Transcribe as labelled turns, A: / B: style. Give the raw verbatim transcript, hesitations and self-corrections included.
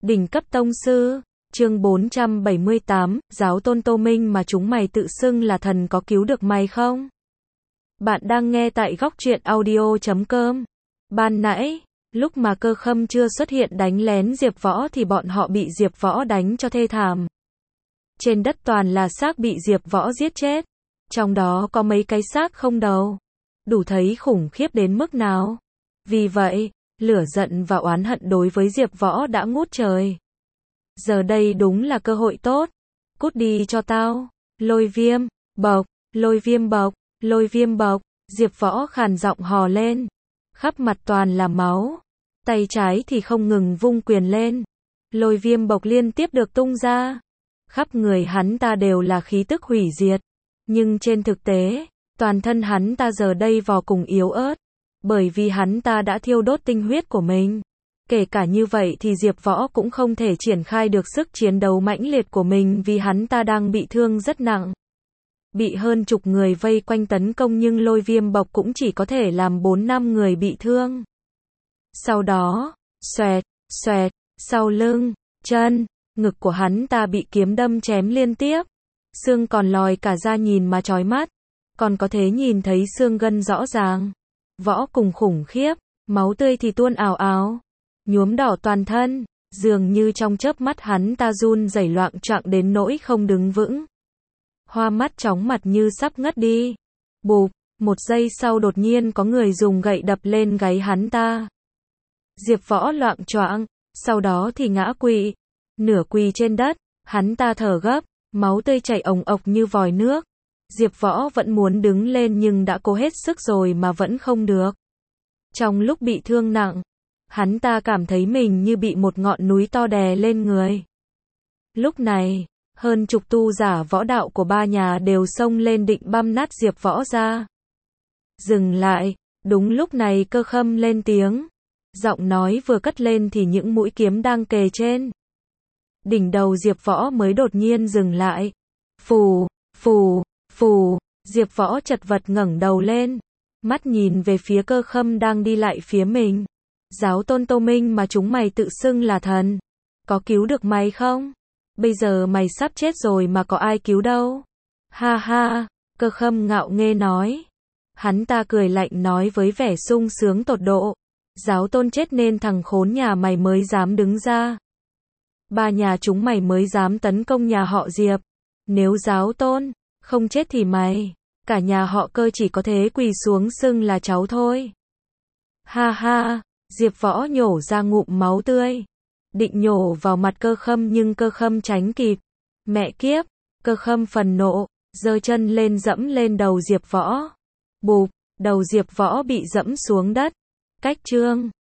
A: Đỉnh cấp tông sư, chương bốn trăm bảy mươi tám, giáo tôn Tô Minh mà chúng mày tự xưng là thần có cứu được mày không? Bạn đang nghe tại góc truyện audio chấm com. Ban nãy, lúc mà Cơ Khâm chưa xuất hiện đánh lén Diệp Võ thì bọn họ bị Diệp Võ đánh cho thê thảm. Trên đất toàn là xác bị Diệp Võ giết chết. Trong đó có mấy cái xác không đầu. Đủ thấy khủng khiếp đến mức nào. Vì vậy, lửa giận và oán hận đối với Diệp Võ đã ngút trời. Giờ đây đúng là cơ hội tốt. Cút đi cho tao. Lôi viêm, bộc, lôi viêm bộc, lôi viêm bộc. Diệp Võ khàn giọng hò lên. Khắp mặt toàn là máu. Tay trái thì không ngừng vung quyền lên. Lôi viêm bộc liên tiếp được tung ra. Khắp người hắn ta đều là khí tức hủy diệt. Nhưng trên thực tế, toàn thân hắn ta giờ đây vô cùng yếu ớt. Bởi vì hắn ta đã thiêu đốt tinh huyết của mình. Kể cả như vậy thì Diệp Võ cũng không thể triển khai được sức chiến đấu mãnh liệt của mình vì hắn ta đang bị thương rất nặng. Bị hơn chục người vây quanh tấn công nhưng lôi viêm bộc cũng chỉ có thể làm bốn năm người bị thương. Sau đó, xoẹt, xoẹt, sau lưng, chân, ngực của hắn ta bị kiếm đâm chém liên tiếp. Xương còn lòi cả ra nhìn mà chói mắt. Còn có thể nhìn thấy xương gân rõ ràng. Võ cùng khủng khiếp, máu tươi thì tuôn ào ào, nhuốm đỏ toàn thân, dường như trong chớp mắt hắn ta run rẩy loạng choạng đến nỗi không đứng vững. Hoa mắt chóng mặt như sắp ngất đi. Bụp, một giây sau đột nhiên có người dùng gậy đập lên gáy hắn ta. Diệp Võ loạng choạng, sau đó thì ngã quỵ, nửa quỳ trên đất, hắn ta thở gấp, máu tươi chảy ồng ộc như vòi nước. Diệp Võ vẫn muốn đứng lên nhưng đã cố hết sức rồi mà vẫn không được. Trong lúc bị thương nặng, hắn ta cảm thấy mình như bị một ngọn núi to đè lên người. Lúc này, hơn chục tu giả võ đạo của ba nhà đều xông lên định băm nát Diệp Võ ra. Dừng lại, đúng lúc này Cơ Khâm lên tiếng. Giọng nói vừa cất lên thì những mũi kiếm đang kề trên đỉnh đầu Diệp Võ mới đột nhiên dừng lại. Phù, phù, phù, Diệp Võ chật vật ngẩng đầu lên, mắt nhìn về phía Cơ Khâm đang đi lại phía mình. Giáo tôn Tô Minh mà chúng mày tự xưng là thần, có cứu được mày không? Bây giờ mày sắp chết rồi mà có ai cứu đâu. Ha ha, Cơ Khâm ngạo nghễ nói. Hắn ta cười lạnh nói với vẻ sung sướng tột độ. Giáo tôn chết nên thằng khốn nhà mày mới dám đứng ra. Ba nhà chúng mày mới dám tấn công nhà họ Diệp. Nếu giáo tôn không chết thì mày, cả nhà họ Cơ chỉ có thế quỳ xuống xưng là cháu thôi. Ha ha, Diệp Võ nhổ ra ngụm máu tươi. Định nhổ vào mặt Cơ Khâm nhưng Cơ Khâm tránh kịp. Mẹ kiếp, Cơ Khâm phần nộ, giơ chân lên dẫm lên đầu Diệp Võ. Bụp, đầu Diệp Võ bị dẫm xuống đất. Cách chương